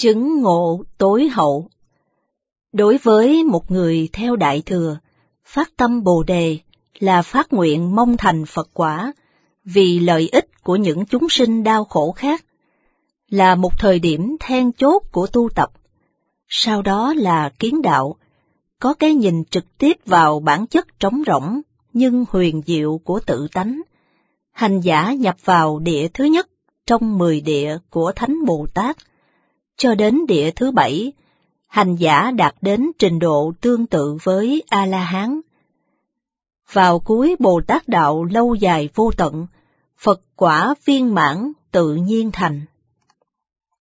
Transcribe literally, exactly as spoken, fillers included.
Chứng ngộ tối hậu. Đối với một người theo Đại Thừa, phát tâm Bồ Đề là phát nguyện mong thành Phật quả vì lợi ích của những chúng sinh đau khổ khác, là một thời điểm then chốt của tu tập. Sau đó là kiến đạo, có cái nhìn trực tiếp vào bản chất trống rỗng nhưng huyền diệu của tự tánh. Hành giả nhập vào địa thứ nhất trong mười địa của Thánh Bồ Tát, cho đến địa thứ bảy, hành giả đạt đến trình độ tương tự với A-la-hán. Vào cuối Bồ Tát đạo lâu dài vô tận, Phật quả viên mãn tự nhiên thành.